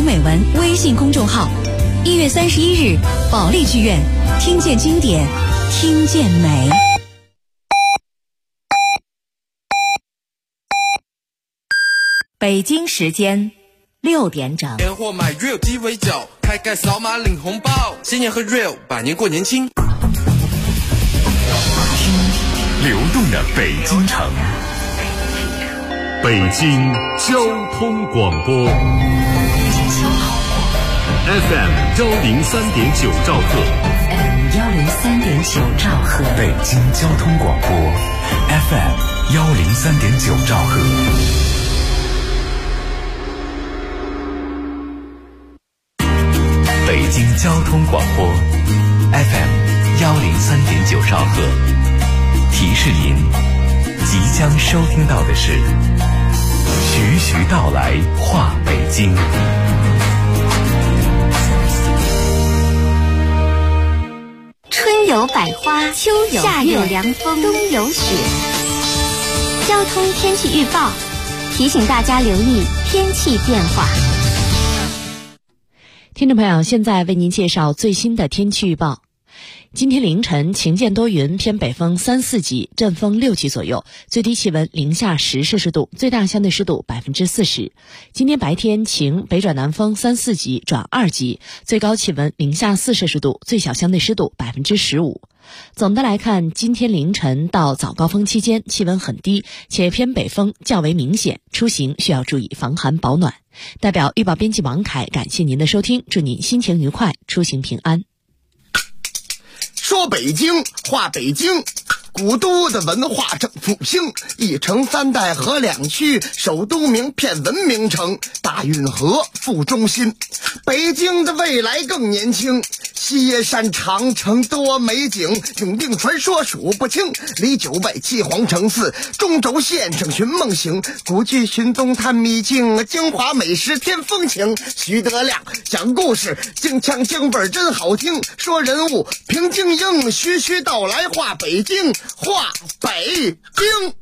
美文微信公众号。1月31日，保利剧院，听见经典，听见美。北京时间6点整。 年货买 Real 鸡尾酒，开盖扫码领红包，新年喝 Real， 百年过年轻。 听流动的北京城，北京交通广播 FM 103.9兆赫， 103.9兆赫， 北京交通广播 FM 103.9兆赫。北京交通广播 FM 103.9兆赫，提示您即将收听到的是徐徐道来话北京。 春有百花，秋有夏有凉风，冬有雪。交通天气预报提醒大家留意天气变化。 听众朋友，现在为您介绍最新的天气预报。今天凌晨晴间多云，偏北风3、4级，阵风6级左右，最低气温零下10摄氏度，最大相对湿度40%。今天白天晴，北转南风3、4级转2级，最高气温零下4摄氏度，最小相对湿度15%。总的来看，今天凌晨到早高峰期间气温很低，且偏北风较为明显，出行需要注意防寒保暖。代表预报编辑王凯，感谢您的收听，祝您心情愉快，出行平安。 说北京话北京，古都的文化正复兴，一城3代合2区，首都名片文明城，大运河副中心。北京的未来更年轻，西山长城多美景，永定传说数不清，离9外7皇城4，中轴线上寻梦行，古剧寻踪探秘境，京华美食添风情。徐德亮讲故事，京腔京味真好听，说人物评京英，徐徐道来话北京，话北京。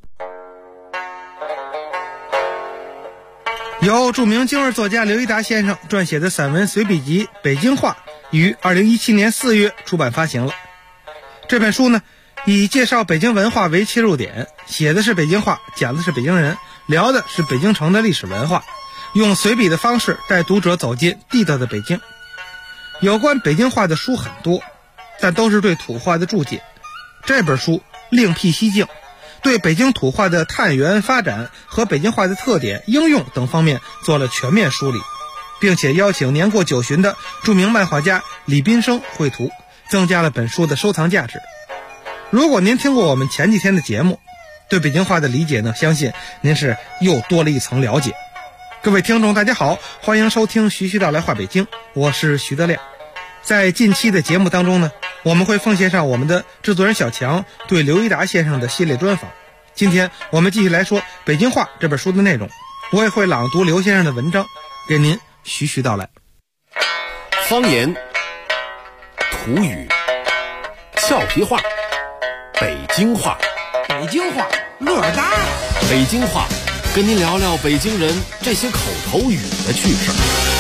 由著名京味作家刘一达先生撰写的散文随笔集《北京话》于2017年4月出版发行了。这本书呢，以介绍北京文化为切入点，写的是北京话，讲的是北京人，聊的是北京城的历史文化，用随笔的方式带读者走进地道的北京。有关北京话的书很多，但都是对土话的注解。这本书另辟蹊径，对北京土话的探源发展和北京话的特点、应用等方面做了全面梳理，并且邀请年过90旬的著名漫画家李斌生绘图，增加了本书的收藏价值。如果您听过我们前几天的节目，对北京话的理解呢，相信您是又多了一层了解。各位听众大家好，欢迎收听徐徐道来话北京，我是徐德亮。在近期的节目当中呢，我们会奉献上我们的制作人小强对刘一达先生的系列专访。今天我们继续来说《北京话》这本书的内容，我也会朗读刘先生的文章，给您徐徐道来。 方言、土语、俏皮话、北京话， 北京话乐大。 北京话，跟您聊聊北京人这些口头语的趣事。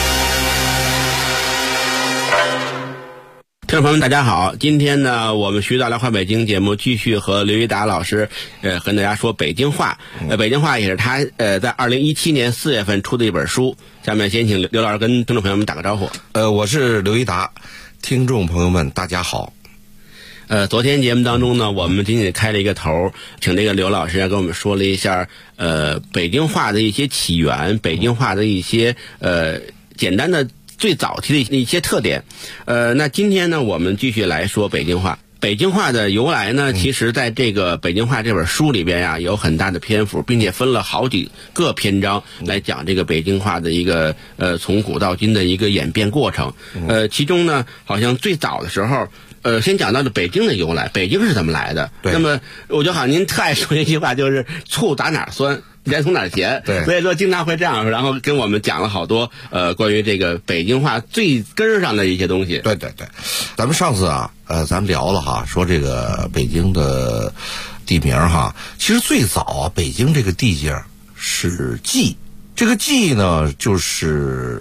听众朋友们大家好，今天呢我们徐道来话北京节目继续和刘一达老师跟大家说北京话。北京话也是他在2017年4月份出的一本书。下面先请刘老师跟听众朋友们打个招呼。 我是刘一达，听众朋友们大家好。 昨天节目当中呢，我们仅仅开了一个头，请这个刘老师跟我们说了一下北京话的一些起源，北京话的一些简单的最早期的一些特点。那今天呢我们继续来说北京话。北京话的由来呢，其实在这个北京话这本书里边呀，有很大的篇幅，并且分了好几个篇章来讲这个北京话的一个从古到今的一个演变过程。其中呢好像最早的时候先讲到了北京的由来，北京是怎么来的。那么我就好像您特爱说一句话，就是醋打哪儿酸，钱从哪儿咸。 对， 所以说经常会这样，然后跟我们讲了好多关于这个北京话最根儿上的一些东西。 对对对，咱们上次啊咱们聊了哈，说这个北京的地名哈，其实最早啊北京这个地界是蓟，这个蓟呢就是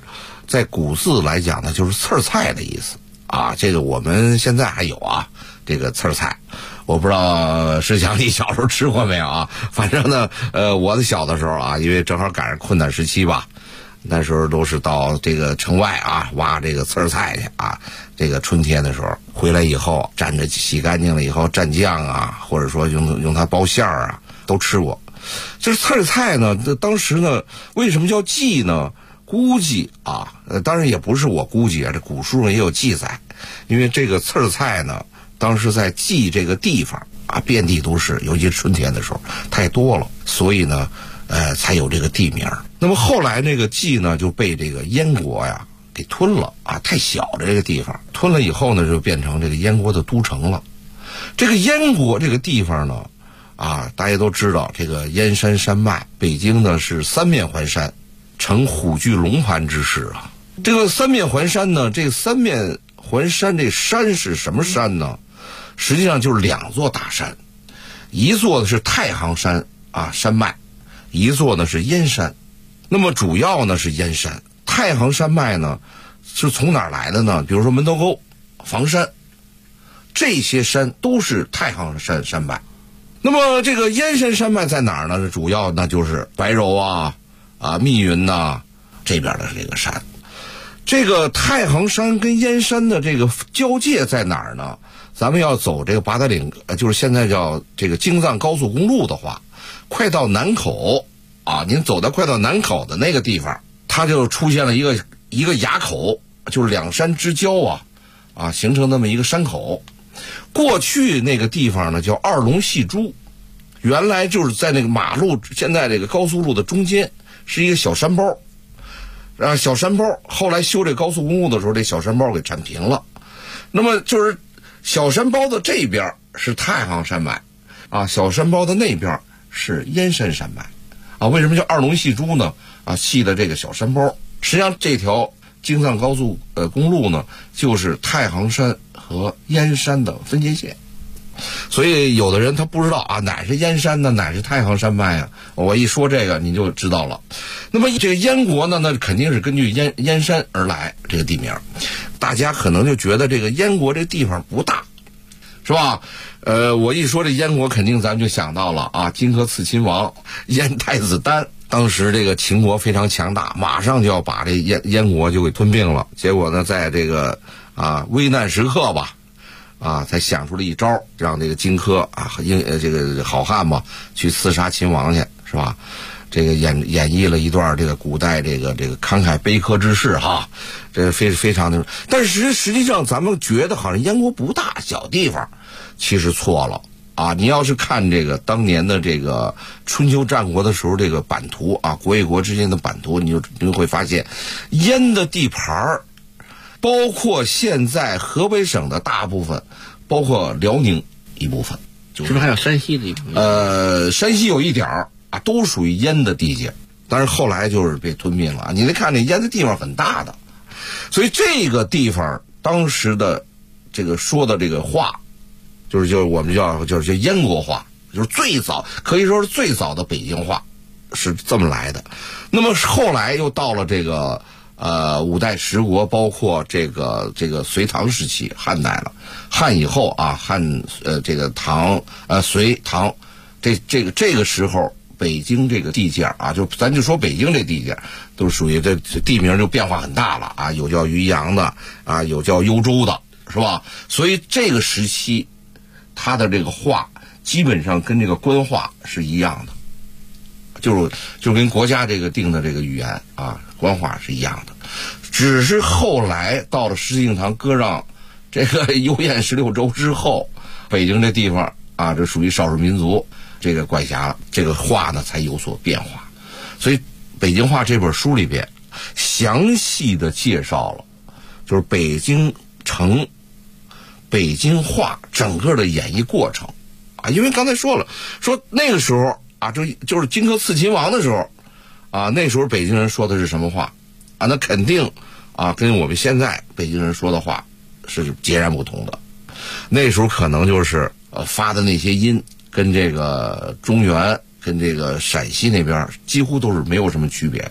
在古字来讲呢，就是刺儿菜的意思啊。这个我们现在还有啊，这个刺儿菜，我不知道石强你小时候吃过没有啊？反正呢，我的小的时候啊，因为正好赶上困难时期吧，那时候都是到这个城外啊挖这个刺儿菜去啊。这个春天的时候回来以后，蘸着洗干净了以后蘸酱啊，或者说用它包馅儿啊，都吃过。这刺儿菜呢，当时呢，为什么叫荠呢？估计啊，当然也不是我估计啊，这古书上也有记载，因为这个刺儿菜呢，当时在荠这个地方啊，遍地都是，尤其春天的时候太多了，所以呢，才有这个地名。那么后来那个荠呢，就被这个燕国呀给吞了啊，太小的这个地方吞了以后呢，就变成这个燕国的都城了。这个燕国这个地方呢，啊，大家都知道这个燕山山脉，北京呢是三面环山，成虎踞龙盘之势啊。这个三面环山呢，这三面环山，这山是什么山呢？实际上就是两座大山，一座呢是太行山啊山脉，一座呢是燕山。那么主要呢是燕山，太行山脉呢是从哪儿来的呢？比如说门头沟、房山，这些山都是太行山脉。那么这个燕山山脉在哪儿呢？主要呢就是白柔啊、密云呐这边的这个山。这个太行山跟燕山的这个交界在哪儿呢？咱们要走这个八达岭，就是现在叫这个京藏高速公路的话，快到南口啊，您走到快到南口的那个地方，它就出现了一个垭口，就是两山之交啊，形成那么一个山口。过去那个地方呢叫二龙戏珠，原来就是在那个马路，现在这个高速路的中间是一个小山包，小山包后来修这高速公路的时候，这小山包给铲平了。那么就是小山包的这边是太行山脉啊，小山包的那边是燕山山脉啊。为什么叫二龙戏珠呢？啊，戏的这个小山包，实际上这条京藏高速公路呢，就是太行山和燕山的分界线。所以有的人他不知道啊，哪是燕山呢，哪是太行山脉啊？我一说这个你就知道了。那么这个燕国呢，那肯定是根据燕山而来这个地名。大家可能就觉得这个燕国这地方不大，是吧？我一说这燕国，肯定咱们就想到了啊，荆轲刺秦王燕太子丹。当时这个秦国非常强大，马上就要把这燕国就给吞并了。结果呢，在这个危难时刻吧，才想出了一招，让这个荆轲这个好汉嘛，去刺杀秦王去，是吧？这个演绎了一段这个古代这个慷慨悲歌之事哈，这非常的。但是实际上咱们觉得好像燕国不大，小地方，其实错了。你要是看这个当年的这个春秋战国的时候，这个版图啊，国与国之间的版图，你就会发现，燕的地盘包括现在河北省的大部分，包括辽宁一部分， 是不是还有山西的一部分？ 山西有一点啊，都属于燕的地界，但是后来就是被吞并了。你得看这燕的地方很大的，所以这个地方当时的这个说的这个话。就是我们就是燕国话，就是最早可以说是最早的北京话，是这么来的。那么后来又到了这个五代十国，包括这个隋唐时期，汉代了。汉以后啊，汉这个唐隋唐，这个时候，北京这个地界啊，咱就说北京这地界，都属于这地名就变化很大了啊，有叫渔阳的啊，有叫幽州的，是吧？所以这个时期。他的这个话基本上跟这个官话是一样的，就跟国家这个定的这个语言啊，官话是一样的，只是后来到了石敬瑭割让这个幽燕16州之后，北京这地方啊，这属于少数民族这个管辖，这个话呢才有所变化。所以《北京话》这本书里边详细的介绍了，就是北京城。北京话整个的演绎过程啊，因为刚才说那个时候啊，就是荆轲刺秦王的时候啊，那时候北京人说的是什么话啊？那肯定啊，跟我们现在北京人说的话是截然不同的。那时候可能就是发的那些音跟这个中原跟这个陕西那边几乎都是没有什么区别的。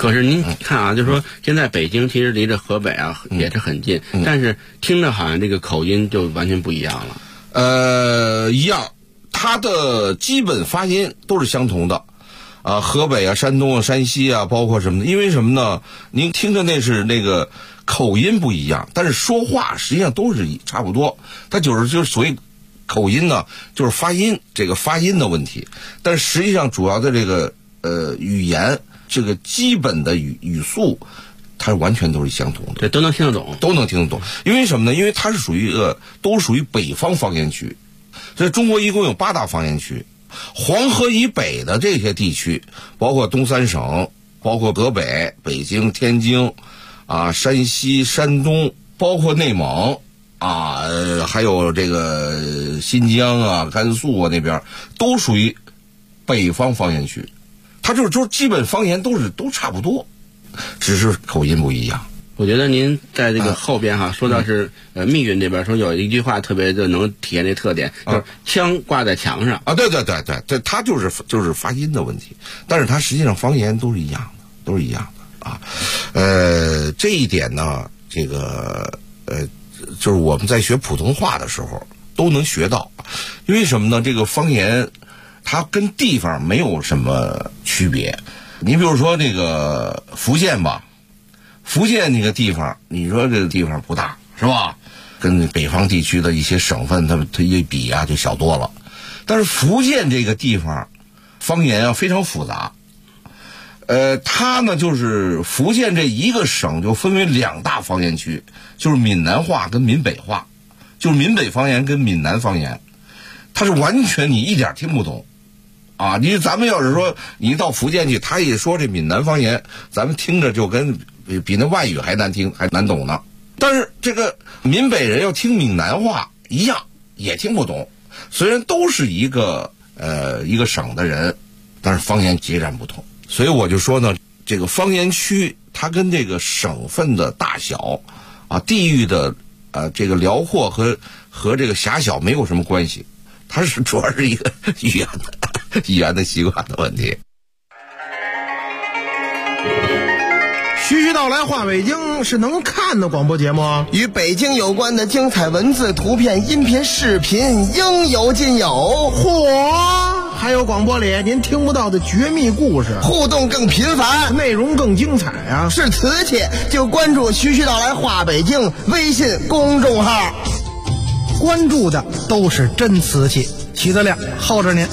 可是您看啊，就说现在北京其实离着河北啊也是很近，但是听着好像这个口音就完全不一样了。 一样，它的基本发音都是相同的。河北啊、山东啊、山西啊，包括什么的，因为什么呢？您听着那是那个口音不一样，但是说话实际上都是差不多。它就是所谓口音呢，就是发音这个发音的问题。但是实际上主要的这个语言这个基本的语速，它完全都是相同的， 对，都能听得懂， 都能听得懂。因为什么呢？因为它是属于都属于北方方言区。所以中国一共有8大方言区。黄河以北的这些地区，包括东三省，包括河北、北京、天津，山西、山东，包括内蒙，还有这个新疆啊、甘肃啊那边，都属于北方方言区。它就是基本方言都差不多，只是口音不一样。 我觉得您在这个后边说到是密云这边说有一句话特别的能体现这特点，就是枪挂在墙上啊，对，它就是发音的问题，但是它实际上方言都是一样的啊。这一点呢，这个就是我们在学普通话的时候都能学到，因为什么呢？这个方言它跟地方没有什么区别。你比如说那个福建吧。福建那个地方，你说这个地方不大是吧？跟北方地区的一些省份，它一比啊就小多了。但是福建这个地方，方言啊非常复杂。它呢就是福建这一个省就分为2大方言区，就是闽南话跟闽北话，就是闽北方言跟闽南方言，它是完全你一点听不懂。咱们要是说你到福建去，他一说这闽南方言，咱们听着就跟比那外语还难听还难懂呢。但是这个闽北人要听闽南话一样也听不懂，虽然都是一个省的人，但是方言截然不同。所以我就说呢，这个方言区它跟这个省份的大小地域的这个辽阔和这个狭小没有什么关系，它是主要是一个语言的习惯的问题。 徐徐道来话北京是能看的广播节目， 与北京有关的精彩文字、图片、音频、视频应有尽有。 嚯！还有广播里您听不到的绝密故事， 互动更频繁， 内容更精彩啊！ 是瓷器就关注徐徐道来话北京微信公众号， 关注的都是真瓷器。徐德亮候着您。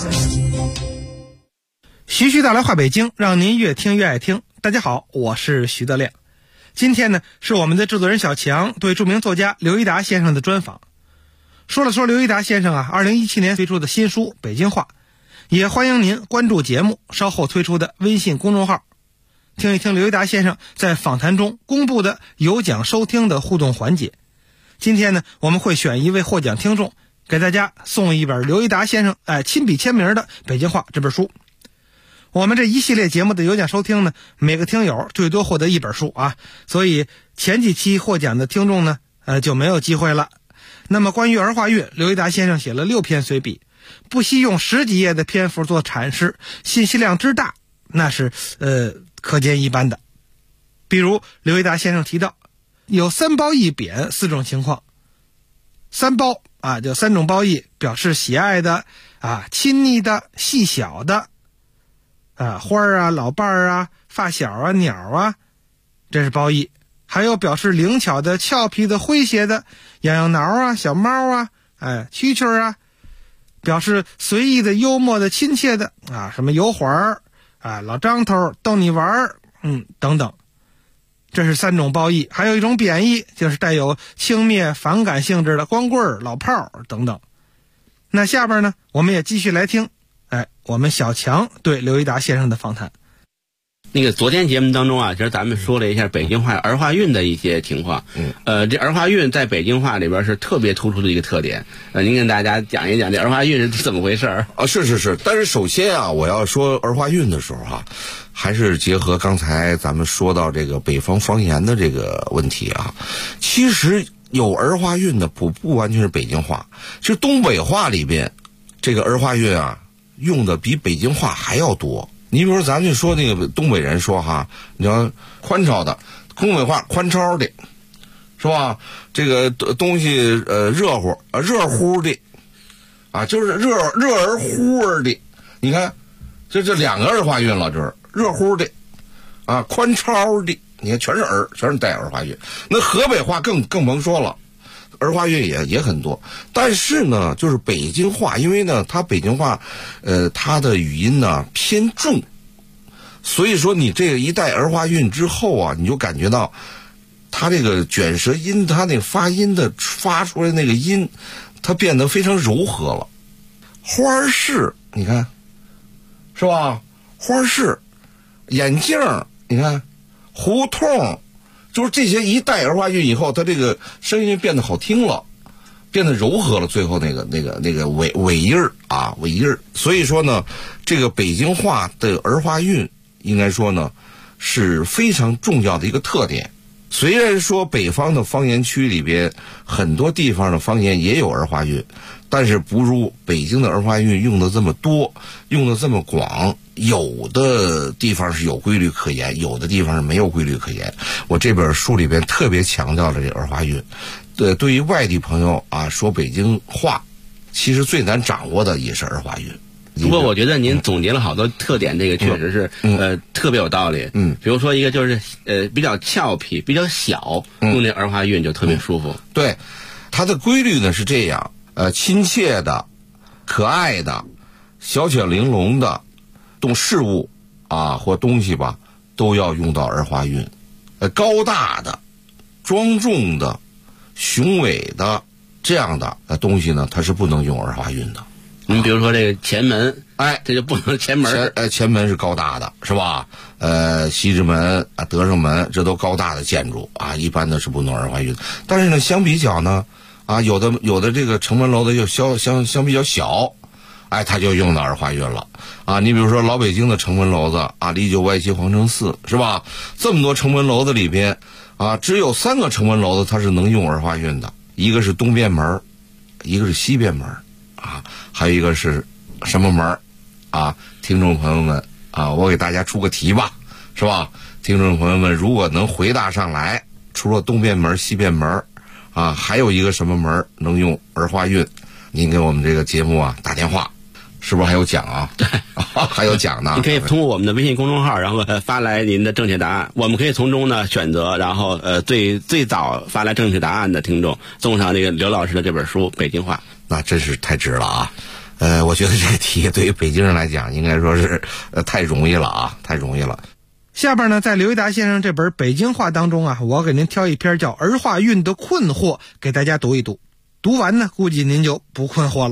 徐徐道来话北京，让您越听越爱听。大家好，我是徐德亮。今天呢，是我们的制作人小强对著名作家刘一达先生的专访。说了说刘一达先生2017年推出的新书《北京话》，也欢迎您关注节目稍后推出的微信公众号，听一听刘一达先生在访谈中公布的有奖收听的互动环节。今天呢，我们会选一位获奖听众，给大家送一本刘一达先生亲笔签名的《北京话》这本书。我们这一系列节目的有奖收听呢，每个听友最多获得一本书所以前几期获奖的听众呢就没有机会了。那么关于儿化韵，刘一达先生写了6篇随笔，不惜用10几页的篇幅做阐释，信息量之大那是可见一斑的。比如刘一达先生提到有3褒1贬4种情况。3褒就3种褒义，表示喜爱的亲昵的、细小的花儿老伴儿发小鸟这是褒义。还有表示灵巧的、俏皮的、诙谐的，痒痒挠小猫蛐蛐表示随意的、幽默的、亲切的什么油环老张头逗你玩等等。这是3种褒义。还有一种贬义，就是带有轻蔑、反感性质的光棍、老炮等等。那下边呢，我们也继续来听我们小强对刘一达先生的访谈。 那个昨天节目当中其实咱们说了一下北京话儿化韵的一些情况。这儿化韵在北京话里边是特别突出的一个特点。您跟大家讲一讲这儿化韵是怎么回事是。但是首先我要说儿化韵的时候还是结合刚才咱们说到这个北方方言的这个问题其实有儿化韵的不完全是北京话，其实东北话里边这个儿化韵用的比北京话还要多。 你比如说咱就说那个东北人说哈，你要宽敞的，东北话宽敞的，是吧？这个东西热乎的，啊，就是热而乎的。你看，这两个儿化韵了，就是热乎的，啊，宽敞的。你看，全是带儿化韵。那河北话更甭说了，儿化韵也很多。但是呢，就是北京话，因为呢，它北京话，它的语音呢偏重，所以说你这个一带儿化韵之后啊，你就感觉到它这个卷舌音，它那个发音的发出来那个音，它变得非常柔和了。花市，你看，是吧？花市，眼镜，你看。胡同，就是这些一带儿化韵以后，它这个声音变得好听了，变得柔和了。最后那个尾音儿啊，尾音儿。所以说呢，这个北京话的儿化韵，应该说呢是非常重要的一个特点。虽然说北方的方言区里边很多地方的方言也有儿化韵，但是不如北京的儿化韵用的这么多，用的这么广。有的地方是有规律可言，有的地方是没有规律可言。我这本书里边特别强调了这儿化韵。对于外地朋友啊，说北京话，其实最难掌握的也是儿化韵。 不过我觉得您总结了好多特点，这个确实是特别有道理。比如说一个就是比较俏皮、比较小，用这儿化韵就特别舒服。 对，它的规律呢是这样：亲切的、可爱的、小巧玲珑的。动事物啊或东西吧，都要用到儿化韵。高大的、庄重的、雄伟的这样的东西呢，它是不能用儿化韵的。 你比如说这个前门，这就不能前门。 前门是高大的，是吧？西直门啊、德胜门，这都高大的建筑啊，一般的是不能儿化韵。但是呢，相比较呢，啊，有的这个城门楼的又相比较小。它就用到儿化韵了啊！你比如说老北京的城门楼子啊，历久外戚皇城寺是吧？这么多城门楼子里边啊，只有3个城门楼子它是能用儿化韵的，一个是东便门，一个是西便门啊，还有一个是什么门啊？听众朋友们啊，我给大家出个题吧，是吧？听众朋友们如果能回答上来，除了东便门、西便门啊，还有一个什么门能用儿化韵？您给我们这个节目啊打电话。是不是还有奖啊？ 对， 还有奖呢。 你可以通过我们的微信公众号，然后发来您的正确答案，我们可以从中呢选择，然后最早发来正确答案的听众送上这个刘老师的这本书《北京话》。 那真是太值了啊！我觉得这个题对于北京人来讲，应该说是太容易了啊，太容易了。 下边呢，在刘一达先生这本《北京话》当中啊，我给您挑一篇叫《儿化韵的困惑》，给大家读一读。读完呢，估计您就不困惑了。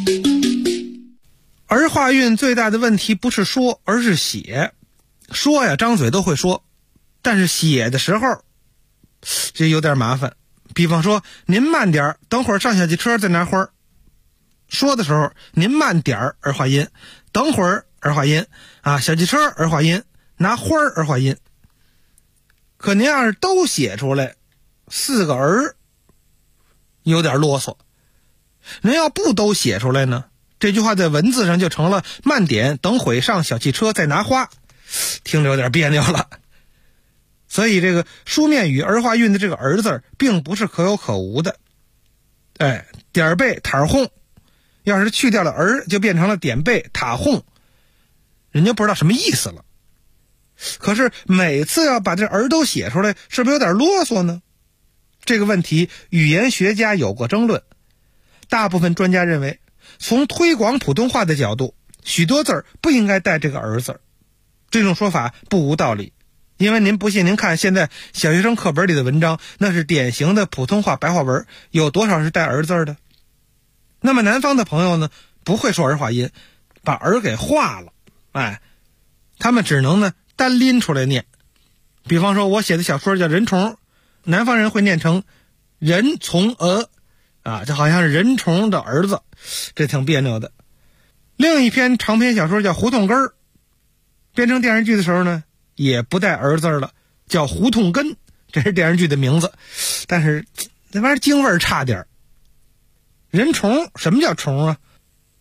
儿化韵最大的问题不是说，而是写。说呀，张嘴都会说，但是写的时候，这有点麻烦。比方说，您慢点，等会儿上小汽车再拿花儿。说的时候，您慢点儿儿化音，等会儿儿化音啊，小汽车儿化音，拿花儿儿化音。可您要是都写出来，4个儿，有点啰嗦。您要不都写出来呢？这句话在文字上就成了慢点，等会上小汽车再拿花，听着有点别扭了。所以这个书面语儿化韵的这个儿字并不是可有可无的。点背塔哄，要是去掉了儿，就变成了点背塔哄，人家不知道什么意思了。可是每次要把这儿都写出来，是不是有点啰嗦呢？这个问题语言学家有过争论。大部分专家认为，从推广普通话的角度，许多字儿不应该带这个儿字。这种说法不无道理，因为您不信，您看现在小学生课本里的文章，那是典型的普通话白话文，有多少是带儿字的？那么南方的朋友呢，不会说儿化音，把儿给化了，他们只能呢单拎出来念。比方说我写的小说叫人虫，南方人会念成人从这好像是人虫的儿子，这挺别扭的。另一篇长篇小说叫胡同根儿，编成电视剧的时候呢，也不带儿字了，叫胡同根，这是电视剧的名字，但是那玩意儿京味儿差点。人虫，什么叫虫啊？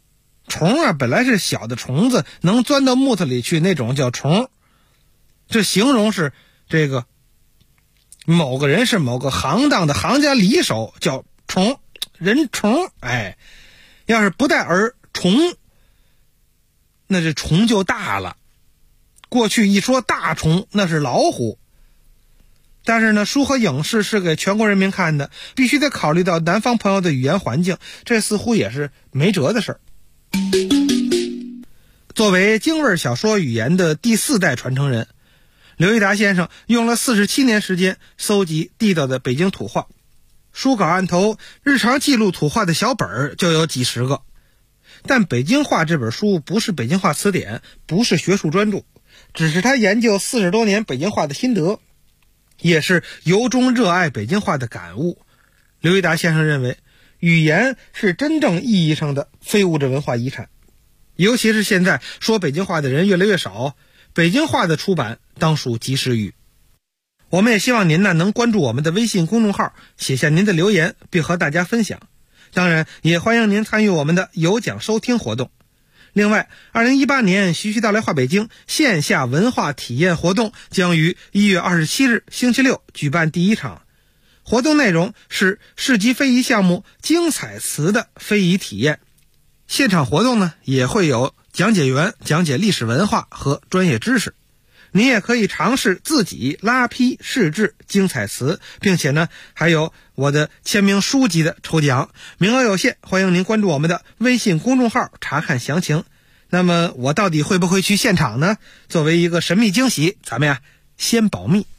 虫啊本来是小的虫子，能钻到木头里去，那种叫虫。这形容是这个某个人是某个行当的行家里手，叫虫，人虫。哎，要是不带儿虫，那这虫就大了。过去一说大虫，那是老虎。但是呢，书和影视是给全国人民看的，必须得考虑到南方朋友的语言环境，这似乎也是没辙的事儿。作为京味小说语言的第4代传承人，刘一达先生用了47年时间搜集地道的北京土话，书稿案头日常记录土话的小本就有几十个。但北京话这本书不是北京话词典，不是学术专著，只是他研究40多年北京话的心得，也是由衷热爱北京话的感悟。刘一达先生认为，语言是真正意义上的非物质文化遗产，尤其是现在说北京话的人越来越少，北京话的出版当属及时雨。我们也希望您呢能关注我们的微信公众号，写下您的留言，并和大家分享。当然也欢迎您参与我们的有奖收听活动。另外，2018年徐徐到来话北京线下文化体验活动将于1月27日星期六举办第1场。活动内容是市级非遗项目精彩词的非遗体验。现场活动呢也会有讲解员讲解历史文化和专业知识。您也可以尝试自己拉坯试制精彩词，并且呢还有我的签名书籍的抽奖，名额有限，欢迎您关注我们的微信公众号查看详情。那么我到底会不会去现场呢？作为一个神秘惊喜，咱们呀先保密。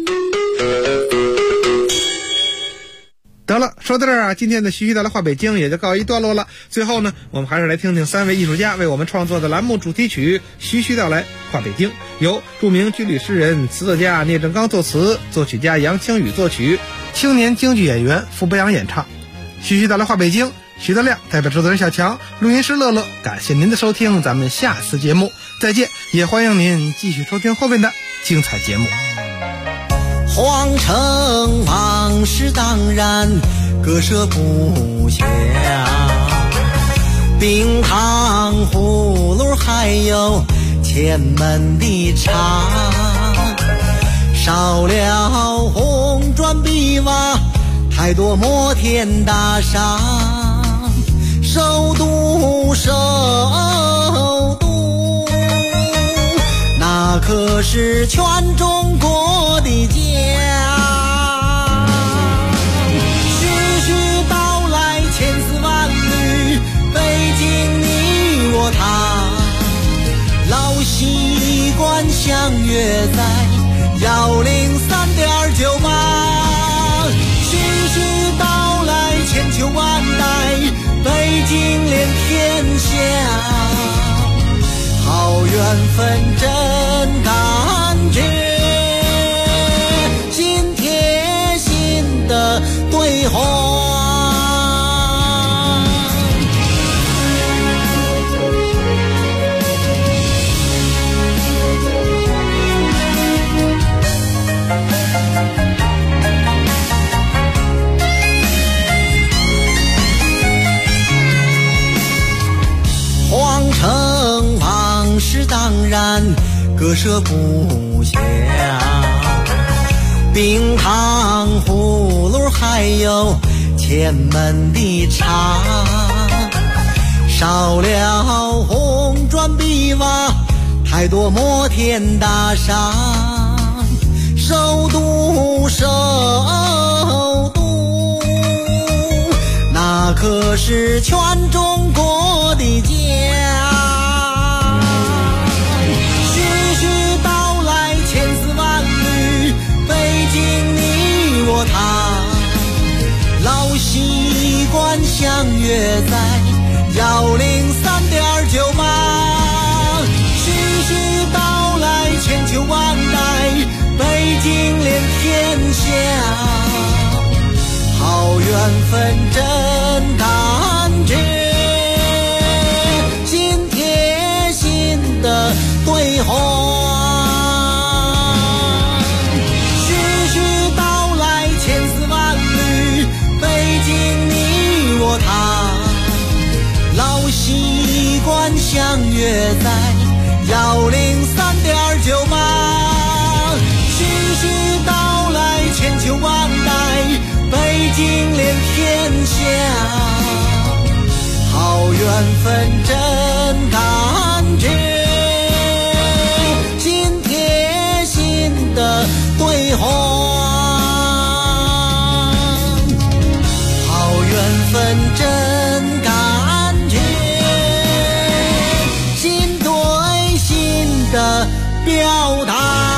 得了，说到这儿啊，今天的徐徐到来话北京也就告一段落了。最后呢，我们还是来听听3位艺术家为我们创作的栏目主题曲《徐徐到来话北京》，由著名军旅诗人、词作家聂正刚作词，作曲家杨清宇作曲，青年京剧演员傅博洋演唱。徐徐到来话北京，徐德亮代表制作人小强，录音师乐乐，感谢您的收听，咱们下次节目再见，也欢迎您继续收听后面的精彩节目。 皇城往事当然，割舍不下，冰糖葫芦还有前门的茶，少了红砖碧瓦，太多摩天大厦，首都那可是全中国的家。徐徐道来千丝万缕，北京你我他，老习惯相约在103.98。徐徐道来千秋万代，北京连天下，好缘分真感觉，心贴心的对话。皇城往事当然割舍不下，冰糖葫芦还有前门的茶，少了红砖碧瓦，太多摩天大厦，首都那可是全中国的家。老习惯相约在103.98。徐徐道来千秋万代，北京连天下，好缘分真感觉，心贴心的对话。北京你我他，老习惯相约在103.9吧。徐徐道来，千秋万代，北京连天下。好缘分真感觉，心贴心的对话。好缘分真感觉，心对心的表达。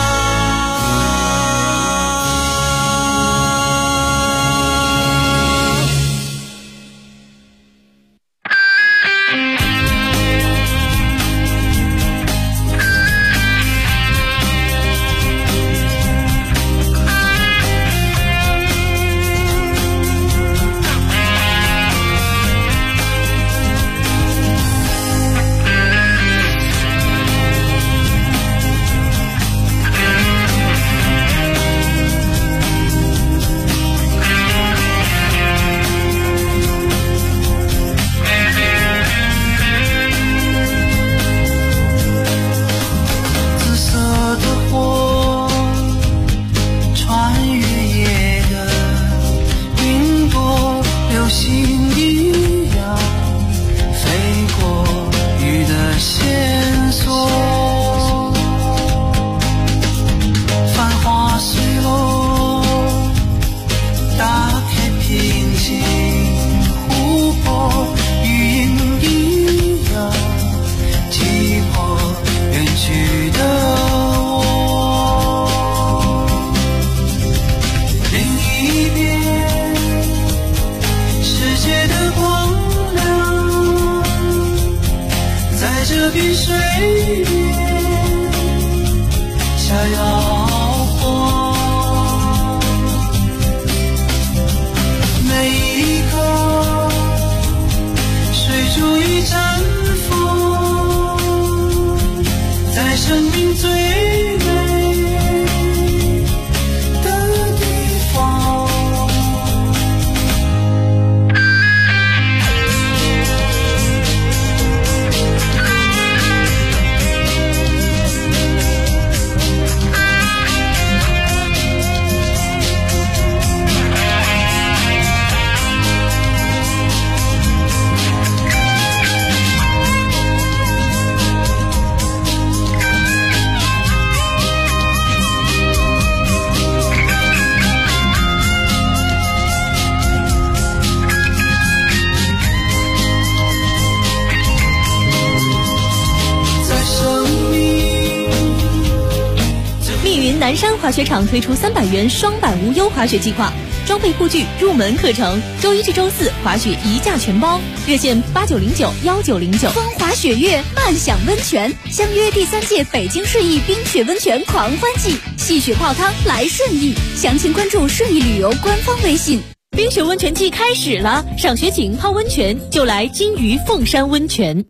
南山滑雪场推出300元双板无忧滑雪计划，装备护具、入门课程，周一至周四滑雪一价全包，热线89091909。风华雪月，漫享温泉，相约第3届北京顺义冰雪温泉狂欢季，戏雪泡汤来顺义，详情关注顺义旅游官方微信。冰雪温泉季开始了，赏雪景、泡温泉就来金鱼凤山温泉。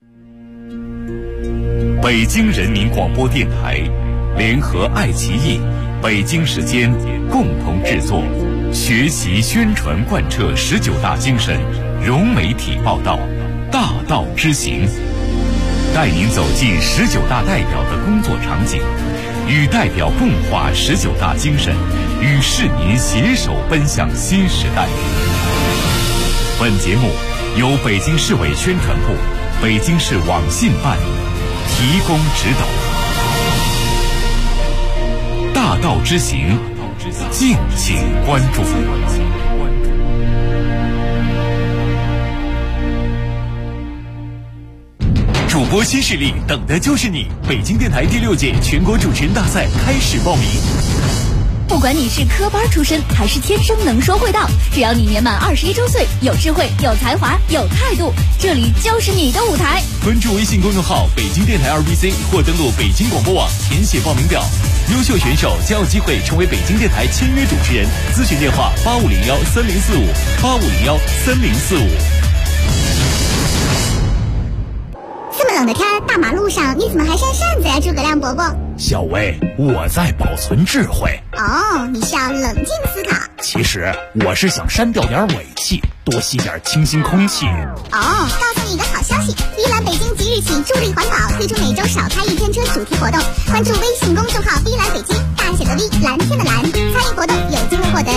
北京人民广播电台联合爱奇艺、北京时间共同制作，学习宣传贯彻19大精神，融媒体报道，大道之行，带您走进19大代表的工作场景，与代表共话19大精神，与市民携手奔向新时代。本节目由北京市委宣传部、北京市网信办提供指导。大道之行，敬请关注。主播新势力，等的就是你！北京电台第6届全国主持人大赛开始报名。 不管你是科班出身还是天生能说会道，只要你年满21周岁，有智慧、有才华、有态度，这里就是你的舞台。 关注微信公众号北京电台2BC 或登录北京广播网填写报名表，优秀选手将有机会成为北京电台签约主持人。咨询电话85013045，85013045。 这么冷的天，大马路上你怎么还扇扇子呀，诸葛亮伯伯？ 小薇，我在保存智慧。 哦，你是要冷静思考。 其实我是想删掉点尾气，多吸点清新空气。 哦，告诉你一个好好消息，依兰北京即日起助力环保，推出每周少开1天车主题活动。关注微信公众号“依兰北京”，大写的 V， 蓝天的蓝，参与活动有机会获得